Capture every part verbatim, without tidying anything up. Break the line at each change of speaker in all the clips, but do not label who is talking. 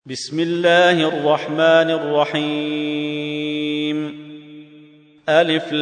بسم الله الرحمن الرحيم. ألف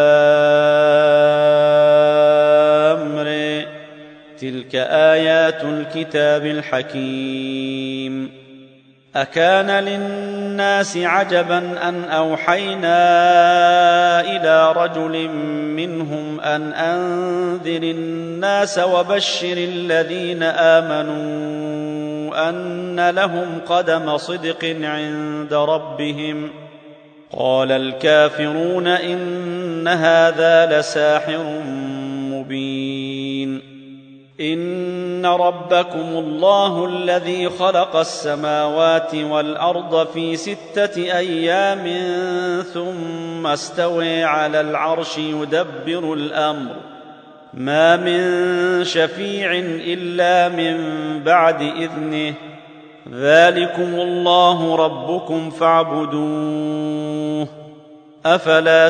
لام ر. تلك آيات الكتاب الحكيم. أكان للناس عجبا أن أوحينا إلى رجل منهم أن أنذر الناس وبشر الذين آمنوا أن لهم قدم صدق عند ربهم. قال الكافرون إن هذا لساحر مبين. إن ربكم الله الذي خلق السماوات والأرض في ستة أيام ثم استوى على العرش يدبر الأمر ما من شفيع إلا من بعد إذنه ذلكم الله ربكم فاعبدوه أفلا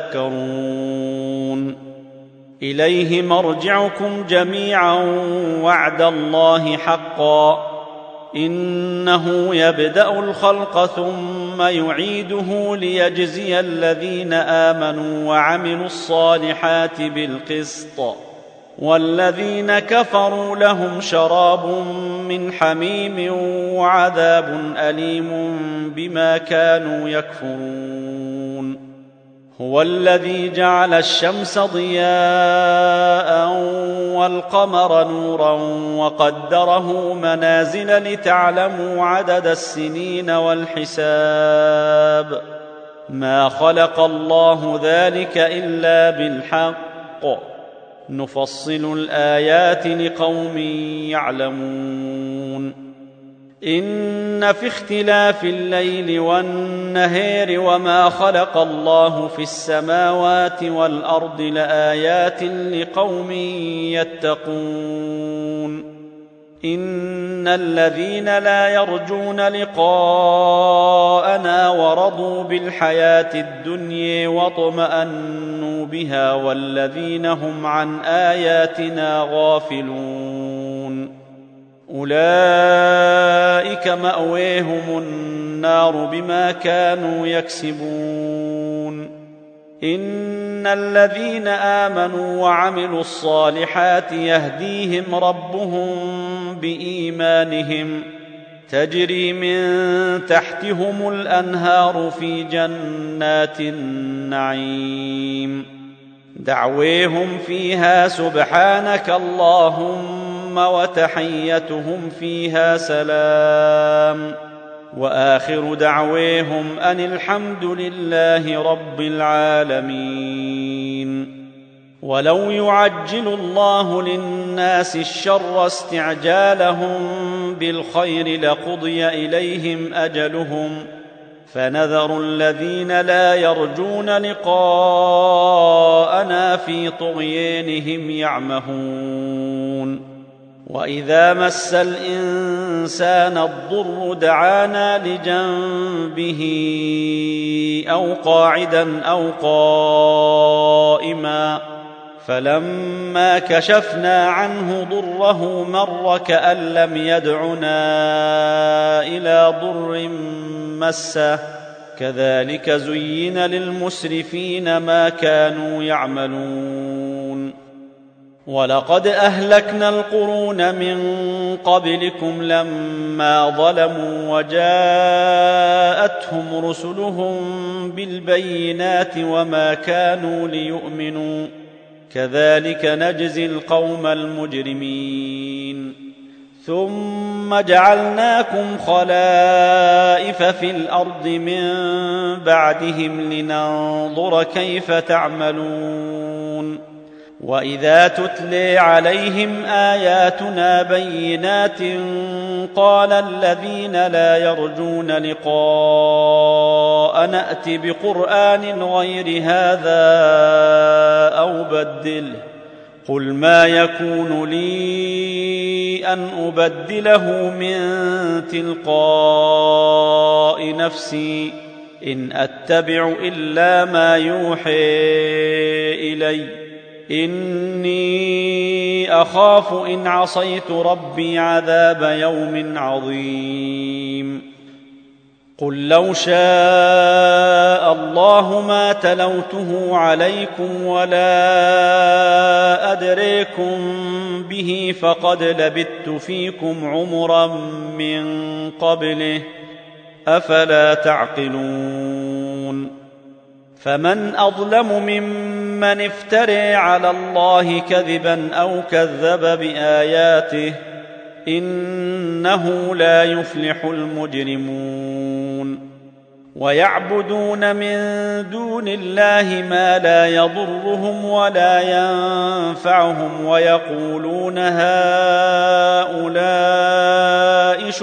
تذكرون. إليه مرجعكم جميعا وعد الله حقا إنه يبدأ الخلق ثم يعيده ليجزي الذين آمنوا وعملوا الصالحات بالقسط والذين كفروا لهم شراب من حميم وعذاب أليم بما كانوا يكفرون. هو الذي جعل الشمس ضياء والقمر نورا وقدره منازل لتعلموا عدد السنين والحساب ما خلق الله ذلك إلا بالحق نفصل الآيات لقوم يعلمون. إن في اختلاف الليل والنهار وما خلق الله في السماوات والأرض لآيات لقوم يتقون. إن الذين لا يرجون لقاءنا ورضوا بالحياة الدنيا واطمأنوا بها والذين هم عن آياتنا غافلون أولئك مأويهم النار بما كانوا يكسبون. إن الذين آمنوا وعملوا الصالحات يهديهم ربهم بإيمانهم تجري من تحتهم الأنهار في جنات النعيم دعويهم فيها سبحانك اللهم وتحيتهم فيها سلام وآخر دعويهم أن الحمد لله رب العالمين. ولو يعجل الله للناس الشر استعجالهم بالخير لقضي إليهم أجلهم فنذر الذين لا يرجون لقاءنا في طغيانهم يعمهون. وإذا مس الإنسان الضر دعانا لجنبه أو قاعدا أو قائما فلما كشفنا عنه ضره مر كأن لم يدعنا إلى ضر مسه كذلك زين للمسرفين ما كانوا يعملون. ولقد أهلكنا القرون من قبلكم لما ظلموا وجاءتهم رسلهم بالبينات وما كانوا ليؤمنوا كذلك نجزي القوم المجرمين. ثم جعلناكم خلائف في الأرض من بعدهم لننظر كيف تعملون. وإذا تتلي عليهم آياتنا بينات قال الذين لا يرجون لقاء نأت بقرآن غير هذا أو بدله قل ما يكون لي أن أبدله من تلقاء نفسي إن أتبع إلا ما يوحي إلي إني أخاف إن عصيت ربي عذاب يوم عظيم قل لو شاء الله ما تلوته عليكم ولا أدريكم به فقد لبثت فيكم عمرا من قبله أفلا تعقلون فمن أظلم ممن افترى على الله كذبا أو كذب بآياته إنه لا يفلح المجرمون ويعبدون من دون الله ما لا يضرهم ولا ينفعهم ويقولون هؤلاء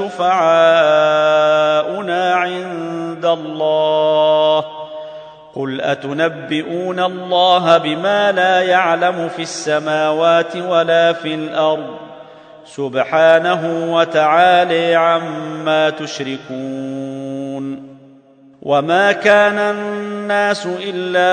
شفعاؤنا عند الله قل أتنبئون الله بما لا يعلم في السماوات ولا في الأرض سبحانه وتعالى عما تشركون وما كان الناس إلا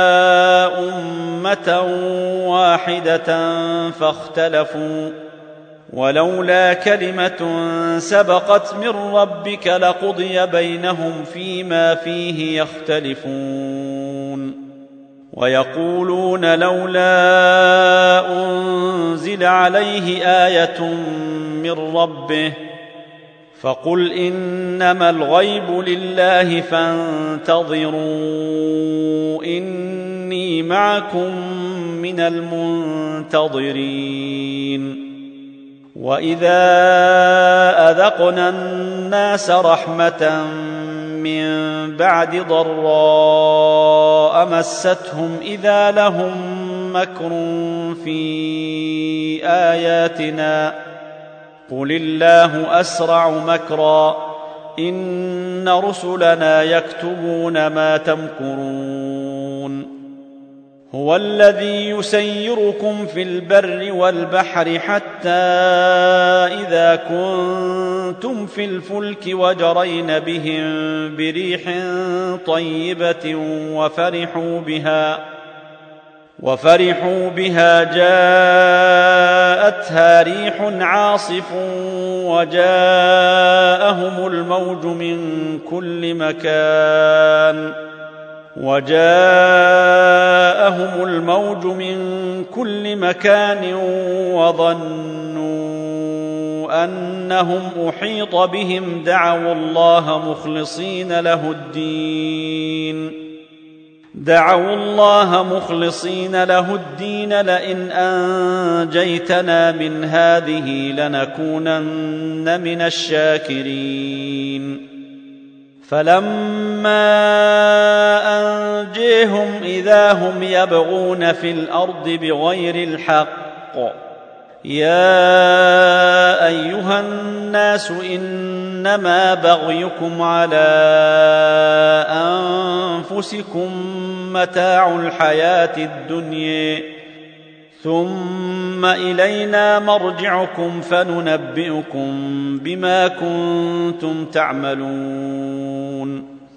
أمة واحدة فاختلفوا ولولا كلمة سبقت من ربك لقضي بينهم فيما فيه يختلفون ويقولون لولا أنزل عليه آية من ربه فقل إنما الغيب لله فانتظروا إني معكم من المنتظرين وإذا أذقنا الناس رحمة من بعد ضراء مستهم إذا لهم مكر في آياتنا قل الله أسرع مكرا إن رسلنا يكتبون ما تمكرون هو الذي يسيركم في البر والبحر حتى إذا كنتم في الفلك وجرين بهم بريح طيبة وفرحوا بها وفرحوا بها جاءتها ريح عاصف وجاءهم الموج من كل مكان وجاءهم الموج من كل مكان وظنوا أنهم أحيط بهم دعوا الله مخلصين له الدين دعوا الله مخلصين له الدين لئن أنجيتنا من هذه لنكونن من الشاكرين فلما أنجيهم إذا هم يبغون في الأرض بغير الحق يا أيها الناس إنما بغيكم على أنفسكم متاع الحياة الدنيا ثم إلينا مرجعكم فننبئكم بما كنتم تعملون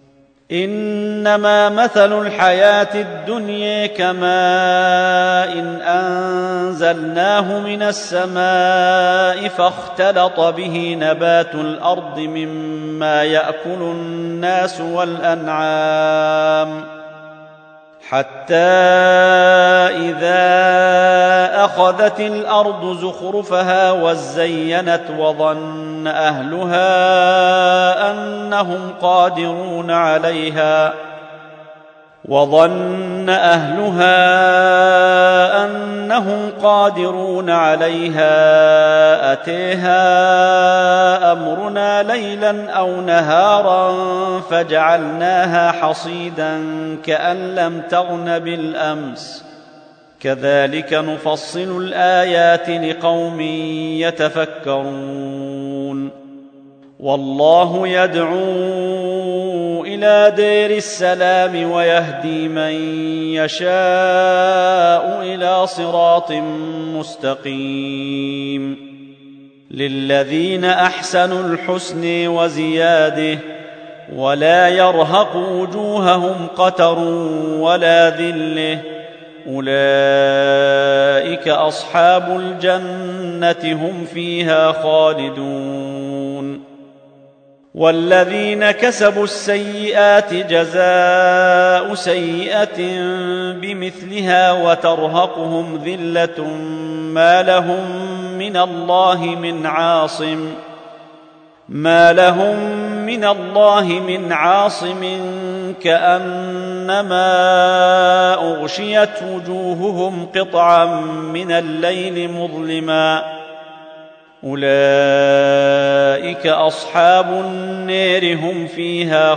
إنما مثل الحياة الدنيا كماء إن أنزلناه من السماء فاختلط به نبات الأرض مما يأكل الناس والأنعام حتى إذا أخذت الأرض زخرفها وزينت وظن أهلها أنهم قادرون عليها وظن أهلها أنهم قادرون عليها أتيها أمرنا ليلا أو نهارا فجعلناها حصيدا كأن لم تغن بالأمس كذلك نفصل الآيات لقوم يتفكرون والله يدعو إلى دير السلام ويهدي من يشاء إلى صراط مستقيم للذين أحسنوا الحسن وزيادة ولا يرهق وجوههم قتر ولا ذله أولئك أصحاب الجنة هم فيها خالدون. والذين كسبوا السيئات جزاء سيئة بمثلها وترهقهم ذلة ما لهم من الله من عاصم ما لهم من الله من عاصم كأنما أغشيت وجوههم قطعا من الليل مظلما أولئك أصحاب النار هم فيها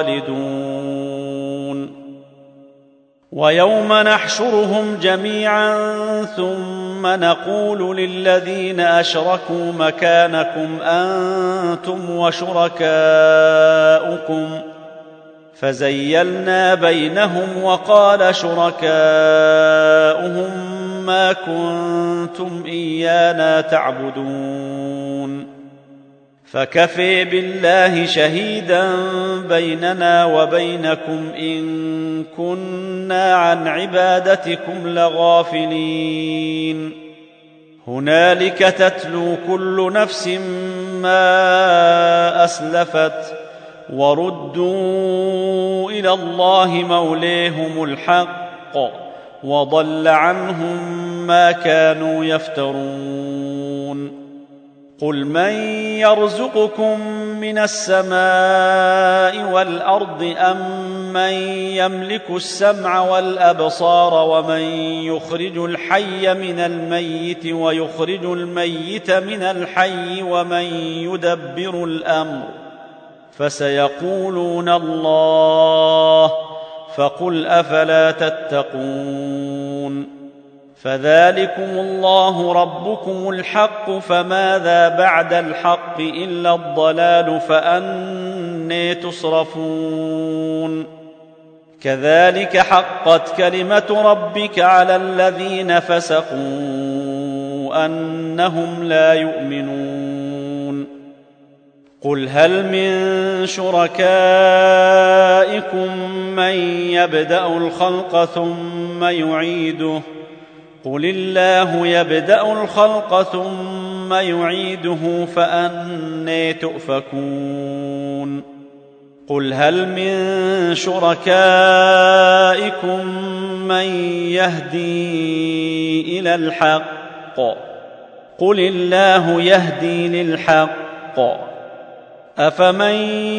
خالدون. ويوم نحشرهم جميعا ثم نقول للذين أشركوا مكانكم أنتم وشركاؤكم فزيلنا بينهم وقال شركاؤهم ما كنتم إيانا تعبدون فكفى بالله شهيدا بيننا وبينكم إن كنا عن عبادتكم لغافلين. هنالك تتلو كل نفس ما أسلفت وردوا إلى الله مولاهم الحق وضل عنهم ما كانوا يفترون. قل من يرزقكم من السماء والأرض أم من يملك السمع والأبصار ومن يخرج الحي من الميت ويخرج الميت من الحي ومن يدبر الأمر فسيقولون الله فقل أفلا تتقون. فذلكم الله ربكم الحق فماذا بعد الحق إلا الضلال فأنى تصرفون. كذلك حقت كلمة ربك على الذين فسقوا أنهم لا يؤمنون. قل هل من شركائكم من يبدأ الخلق ثم يعيده قل الله يبدأ الخلق ثم يعيده فأنى تؤفكون. قل هل من شركائكم من يهدي إلى الحق قل الله يهدي للحق أفمن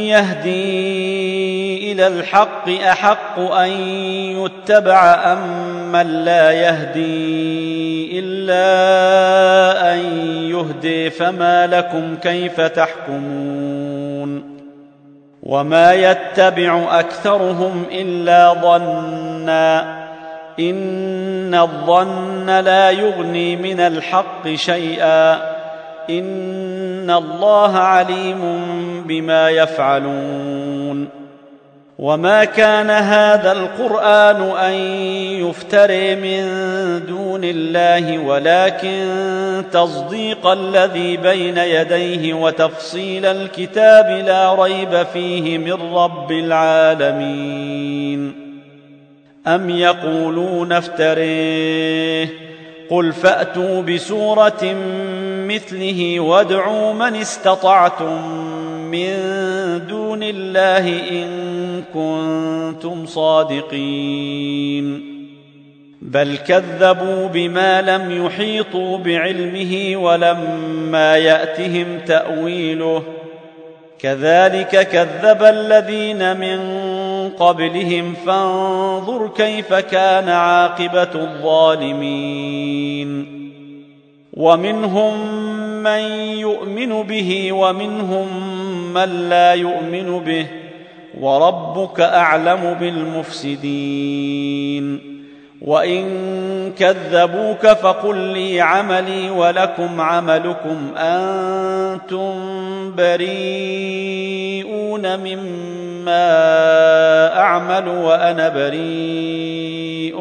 يهدي إلى الحق أحق أن يتبع أم من لا يهدي إلا أن يهدي فما لكم كيف تحكمون. وما يتبع أكثرهم إلا ظنا إن الظن لا يغني من الحق شيئا إن الله عليم بما يفعلون. وما كان هذا القرآن أن يفترى من دون الله ولكن تصديق الذي بين يديه وتفصيل الكتاب لا ريب فيه من رب العالمين. أم يقولون افتريه قل فأتوا بسورة مثله وادعوا من استطعتم من دون الله إن كنتم صادقين. بل كذبوا بما لم يحيطوا بعلمه ولما يأتهم تأويله كذلك كذب الذين من قبلهم فانظر كيف كان عاقبة الظالمين. ومنهم من يؤمن به ومنهم من لا يؤمن به وربك أعلم بالمفسدين. وإن كذبوك فقل لي عملي ولكم عملكم أنتم بريئون مما أعمل وأنا بريء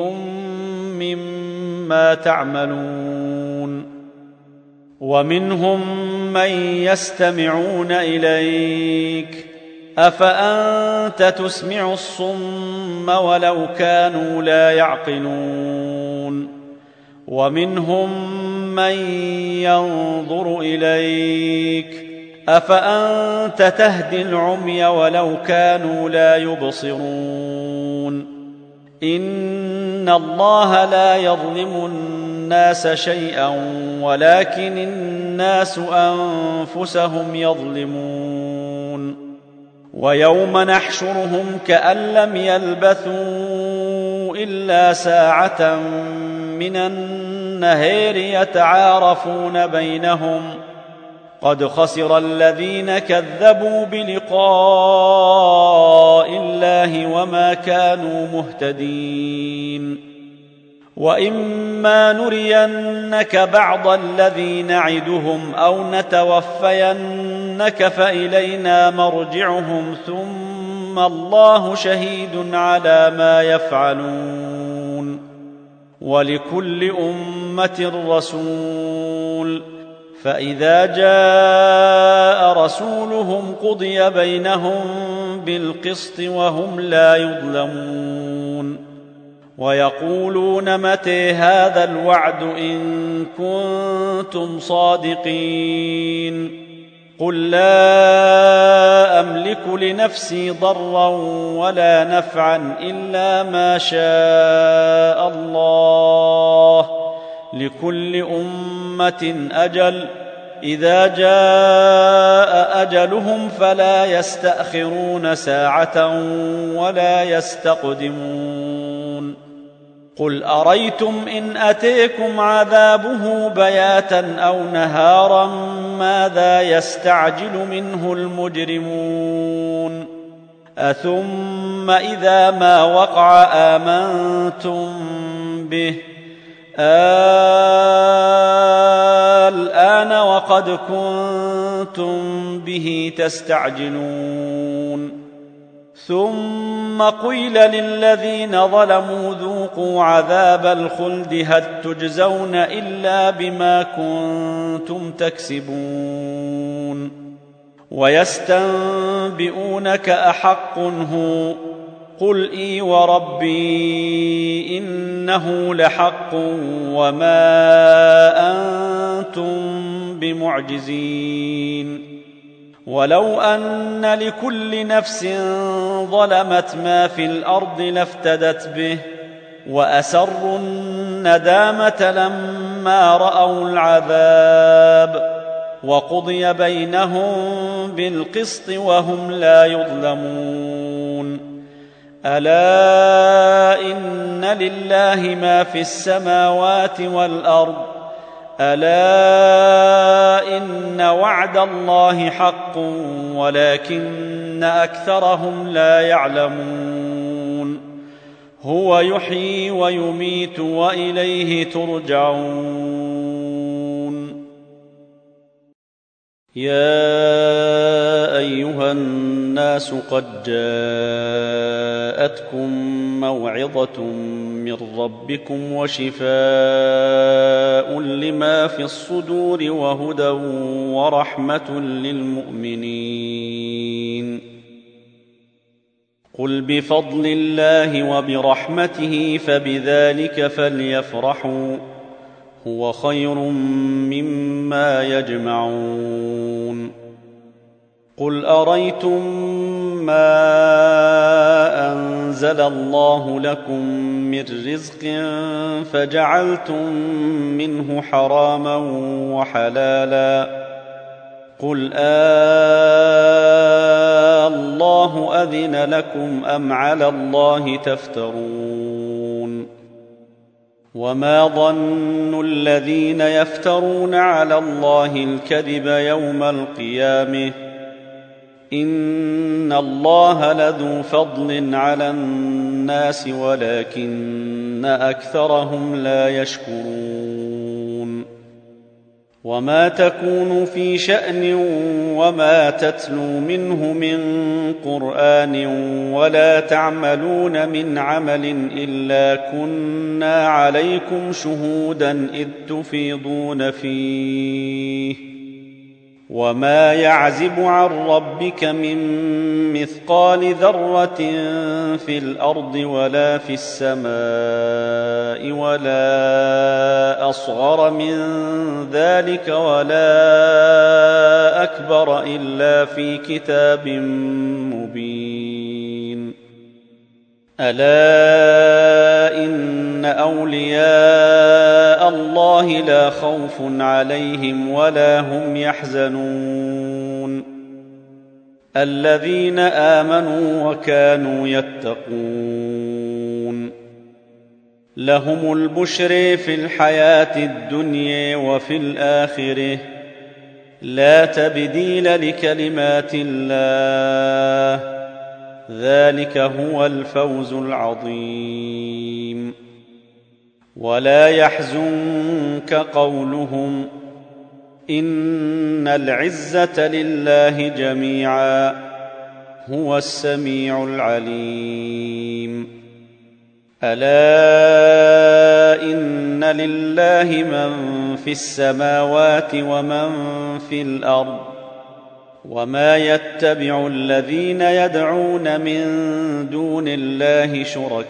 مما تعملون. ومنهم من يستمعون إليك أفأنت تسمع الصم ولو كانوا لا يعقلون ومنهم من ينظر إليك أفأنت تهدي العمي ولو كانوا لا يبصرون إن الله لا يظلم الناس شيئا ولكن الناس أنفسهم يظلمون ويوم نحشرهم كأن لم يلبثوا إلا ساعة من النهار يتعارفون بينهم قد خسر الذين كذبوا بلقاء الله وما كانوا مهتدين وإما نرينك بعض الذي نعدهم أو نتوفينك فإلينا مرجعهم ثم الله شهيد على ما يفعلون ولكل أمة رسول فإذا جاء رسولهم قضي بينهم بالقسط وهم لا يظلمون ويقولون متى هذا الوعد إن كنتم صادقين قل لا أملك لنفسي ضرا ولا نفعا إلا ما شاء الله لكل أمة أجل إذا جاء أجلهم فلا يستأخرون ساعة ولا يستقدمون قل أريتم إن أتيكم عذابه بياتا أو نهارا ماذا يستعجل منه المجرمون أثم إذا ما وقع آمنتم به الآن وقد كنتم به تستعجلون ثم قيل للذين ظلموا ذوقوا عذاب الخلد هل تجزون إلا بما كنتم تكسبون ويستنبئونك أحق هو قل إي وربي إنه لحق وما أنتم بمعجزين ولو أن لكل نفس ظلمت ما في الأرض لافتدت به وأسروا الندامة لما رأوا العذاب وقضي بينهم بالقسط وهم لا يظلمون ألا إن لله ما في السماوات والأرض ألا إن وعد الله حق ولكن أكثرهم لا يعلمون هو يحيي ويميت وإليه ترجعون يا أيها الناس قد جاءتكم موعظة من ربكم وشفاء لما في الصدور وهدى ورحمة للمؤمنين قل بفضل الله وبرحمته فبذلك فليفرحوا هو خير مما يجمعون قل أريتم ما أنزل الله لكم من رزق فجعلتم منه حراما وحلالا قل آه الله أذن لكم أم على الله تفترون وما ظن الذين يفترون على الله الكذب يوم القيامة إن الله لذو فضل على الناس ولكن أكثرهم لا يشكرون وما تكون في شأن وما تتلو منه من قرآن ولا تعملون من عمل إلا كنا عليكم شهودا إذ تفيضون فيه وما يعزب عن ربك من مثقال ذرة في الأرض ولا في السماء ولا أصغر من ذلك ولا أكبر إلا في كتاب مبين. ألا إن أولياء الله لا خوف عليهم ولا هم يحزنون الذين آمنوا وكانوا يتقون لهم البشر في الحياة الدنيا وفي الآخرة لا تبديل لكلمات الله ذلك هو الفوز العظيم. ولا يحزنك قولهم إن العزة لله جميعا هو السميع العليم. ألا إن لله من في السماوات ومن في الأرض وما يتبع الذين يدعون من دون الله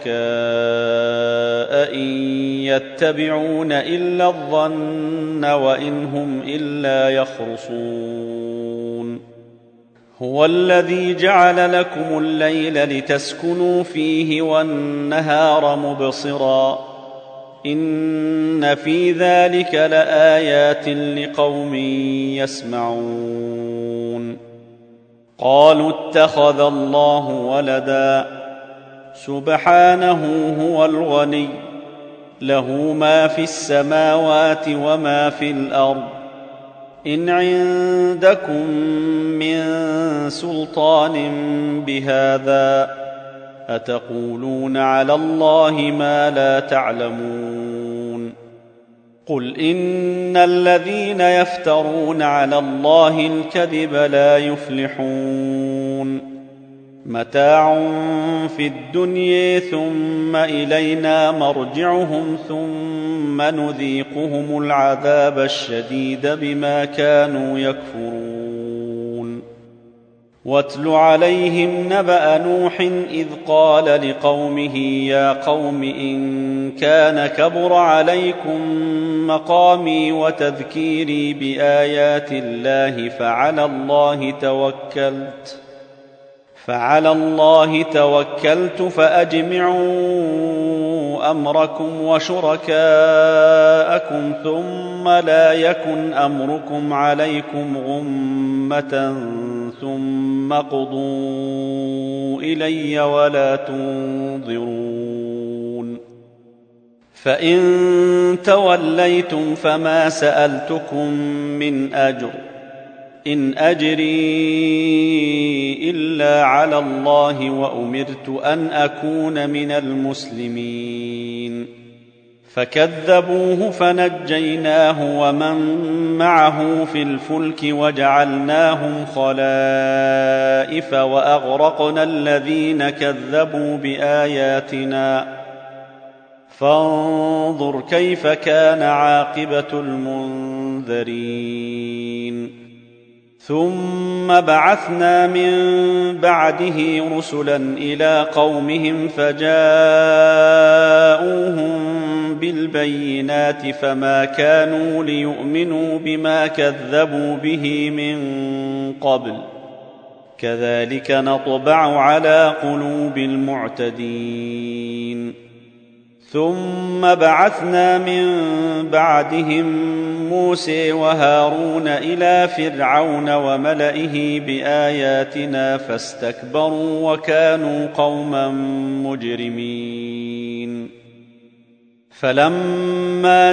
شركاء إن يتبعون إلا الظن وإن هم إلا يخرصون. هو الذي جعل لكم الليل لتسكنوا فيه والنهار مبصرا إن في ذلك لآيات لقوم يسمعون. قالوا اتخذ الله ولدا سبحانه هو الغني له ما في السماوات وما في الأرض إن عندكم من سلطان بهذا أتقولون على الله ما لا تعلمون. قل إن الذين يفترون على الله الكذب لا يفلحون متاع في الدنيا ثم إلينا مرجعهم ثم نذيقهم العذاب الشديد بما كانوا يكفرون. واتل عليهم نبأ نوح إذ قال لقومه يا قوم إن كان كبر عليكم مقامي وتذكيري بآيات الله فعلى الله توكلت فعلى الله توكلت فأجمعوا أمركم وشركاءكم ثم لا يكن أمركم عليكم غمة ثم اقضوا إلي ولا تنظرون. فإن توليتم فما سألتكم من أجر إن أجري إلا على الله وأمرت أن أكون من المسلمين. فكذبوه فنجيناه ومن معه في الفلك وجعلناهم خلائف وأغرقنا الذين كذبوا بآياتنا فانظر كيف كان عاقبة المنذرين. ثم بعثنا من بعده رسلا إلى قومهم فجاءوهم بالبينات فما كانوا ليؤمنوا بما كذبوا به من قبل كذلك نطبع على قلوب المعتدين. ثم بعثنا من بعدهم موسى وهارون إلى فرعون وملئه بآياتنا فاستكبروا وكانوا قوما مجرمين. فلما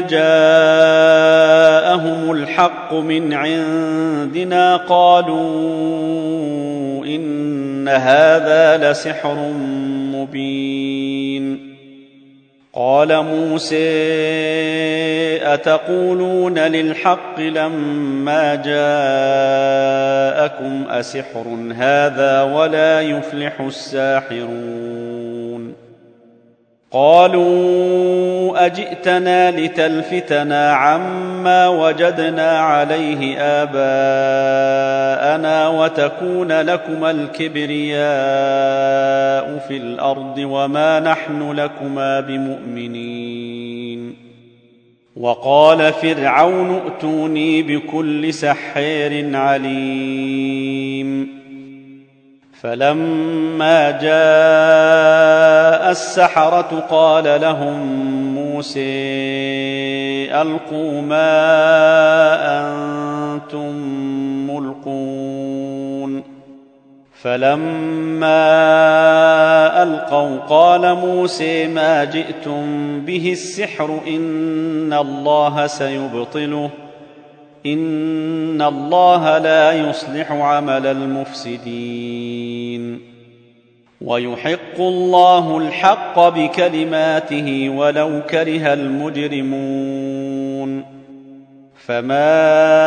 جاءهم الحق من عندنا قالوا إن هذا لسحر مبين. قال موسى أتقولون للحق لما جاءكم أسحر هذا ولا يفلح الساحرون. قالوا أجئتنا لتلفتنا عما وجدنا عليه آباءنا وتكون لكما الكبرياء في الأرض وما نحن لكما بمؤمنين. وقال فرعون ائتوني بكل سحار عليم. فلما جاء السحرة قال لهم موسى ألقوا ما أنتم ملقون. فلما ألقوا قال موسى ما جئتم به السحر إن الله سيبطله إن الله لا يصلح عمل المفسدين ويحق الله الحق بكلماته ولو كره المجرمون. فما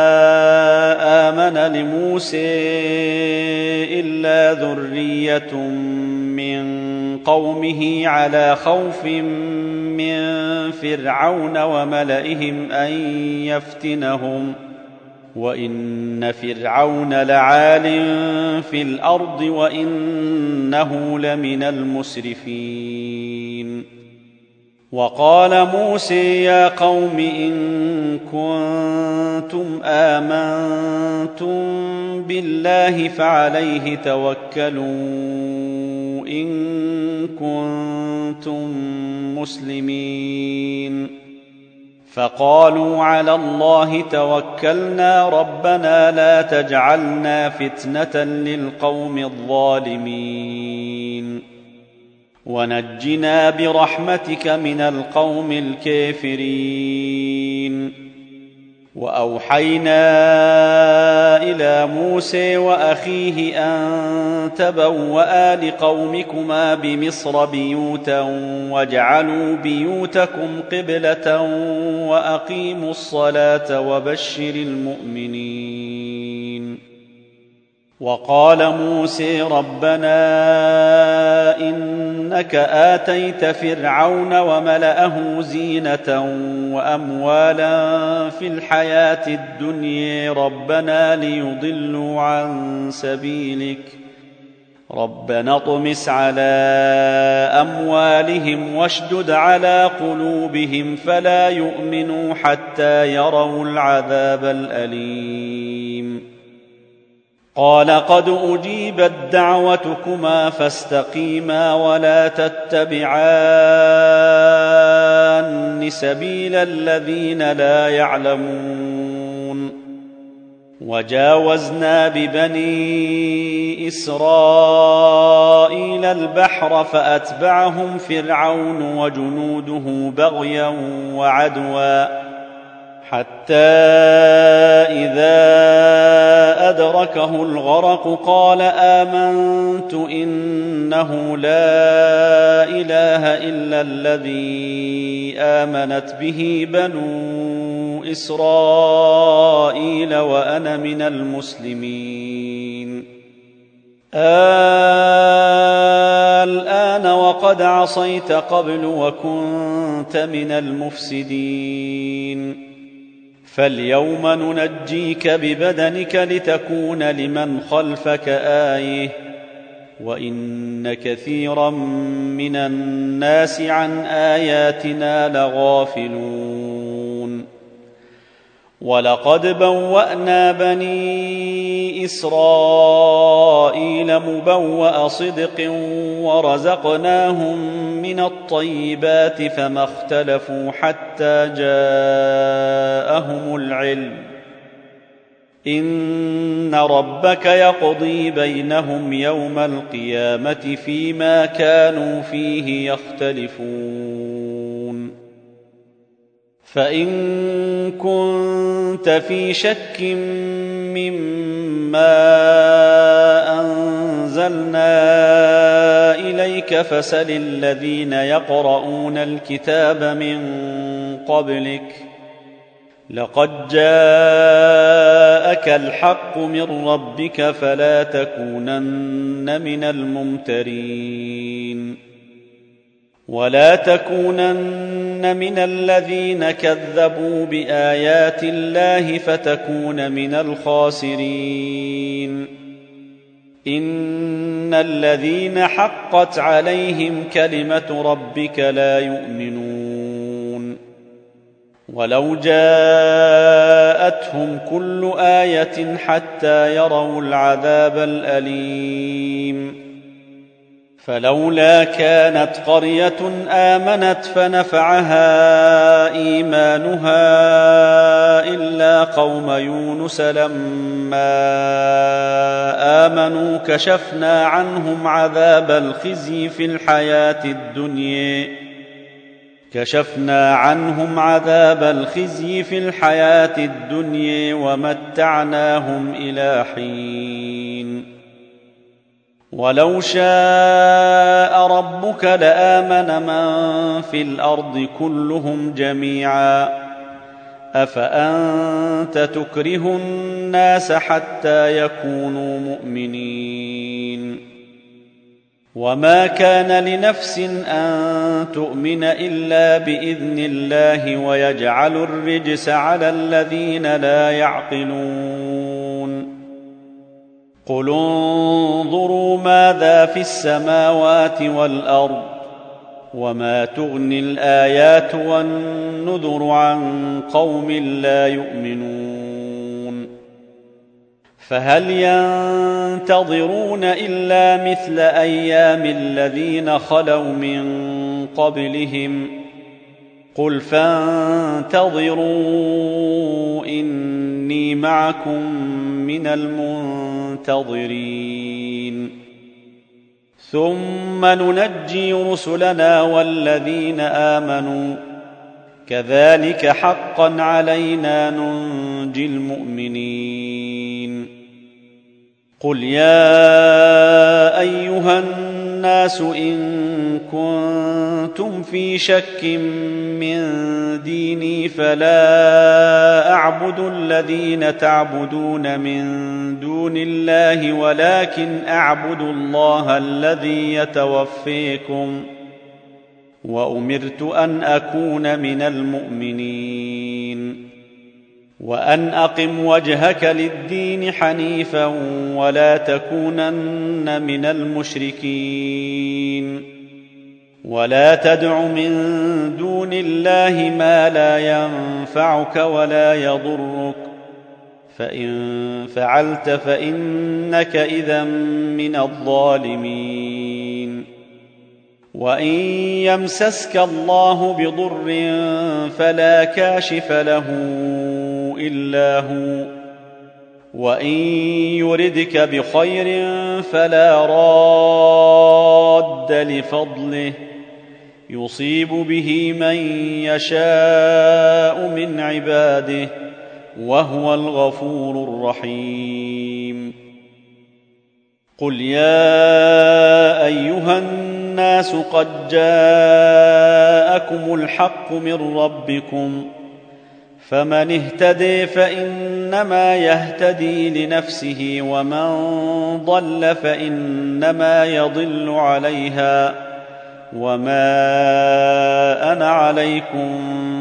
آمن لموسى إلا ذرية من قومه على خوف من فرعون وملئهم أن يفتنهم وإن فرعون لعال في الأرض وإنه لمن المسرفين. وقال موسى يا قوم إن كنتم آمنتم بالله فعليه توكلوا إن كنتم مسلمين. فقالوا على الله توكلنا ربنا لا تجعلنا فتنة للقوم الظالمين ونجنا برحمتك من القوم الكافرين. وأوحينا إلى موسى وأخيه أن تبوأ لقومكما بمصر بيوتا واجعلوا بيوتكم قبلة وأقيموا الصلاة وبشر المؤمنين. وقال موسى ربنا إنك آتيت فرعون وملأه زينة وأموالا في الحياة الدنيا ربنا ليضلوا عن سبيلك ربنا اطمس على أموالهم واشدد على قلوبهم فلا يؤمنوا حتى يروا العذاب الأليم. قال قد أجيبت دعوتكما فاستقيما ولا تتبعان سبيل الذين لا يعلمون. وجاوزنا ببني إسرائيل البحر فأتبعهم فرعون وجنوده بغيا وعدوا حتى إذا أدركه الغرق قال آمنت إنه لا إله إلا الذي آمنت به بنو إسرائيل وأنا من المسلمين. الآن وقد عصيت قبل وكنت من المفسدين فاليوم ننجيك ببدنك لتكون لمن خلفك آية وإن كثيرا من الناس عن آياتنا لغافلون. ولقد بوأنا بني إسرائيل مبوأ صدق ورزقناهم من الطيبات فما اختلفوا حتى جاءهم العلم إن ربك يقضي بينهم يوم القيامة فيما كانوا فيه يختلفون. فإن كنت في شك مما أنزلنا إليك فسل الذين يقرؤون الكتاب من قبلك لقد جاءك الحق من ربك فلا تكونن من الممترين. ولا تكونن من الذين كذبوا بآيات الله فتكون من الخاسرين إن الذين حقت عليهم كلمة ربك لا يؤمنون ولو جاءتهم كل آية حتى يروا العذاب الأليم فلولا كانت قرية آمنت فنفعها إيمانها إلا قوم يونس لما آمنوا كشفنا عنهم عذاب الخزي في الحياة الدنيا كشفنا عنهم عذاب الخزي في الحياة الدنيا ومتعناهم إلى حين ولو شاء ربك لآمن من في الأرض كلهم جميعا أفأنت تكره الناس حتى يكونوا مؤمنين وما كان لنفس أن تؤمن إلا بإذن الله ويجعل الرجس على الذين لا يعقلون قل انظروا ماذا في السماوات والأرض وما تغني الآيات والنذر عن قوم لا يؤمنون فهل ينتظرون إلا مثل أيام الذين خلوا من قبلهم قل فانتظروا إني معكم من المنتظرين ثم ننجي رسلنا والذين آمنوا كذلك حقا علينا ننجي المؤمنين قل يا أيها الناس إن كنتم في شك من ديني فلا أعبد الذين تعبدون من دون الله ولكن أعبد الله الذي يتوفيكم وأمرت أن أكون من المؤمنين وأن أقم وجهك للدين حنيفا ولا تكونن من المشركين ولا تدع من دون الله ما لا ينفعك ولا يضرك فإن فعلت فإنك إذا من الظالمين وإن يمسسك الله بضر فلا كاشف له إلا هو وإن يردك بخير فلا راد لفضله يصيب به من يشاء من عباده وهو الغفور الرحيم قل يا أيها الناس قد جاءكم الحق من ربكم فمن اهتدي فإنما يهتدي لنفسه ومن ضل فإنما يضل عليها وما أنا عليكم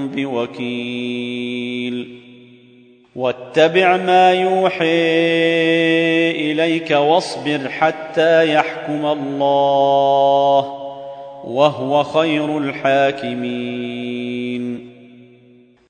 بوكيل واتبع ما يوحي إليك واصبر حتى يحكم الله وهو خير الحاكمين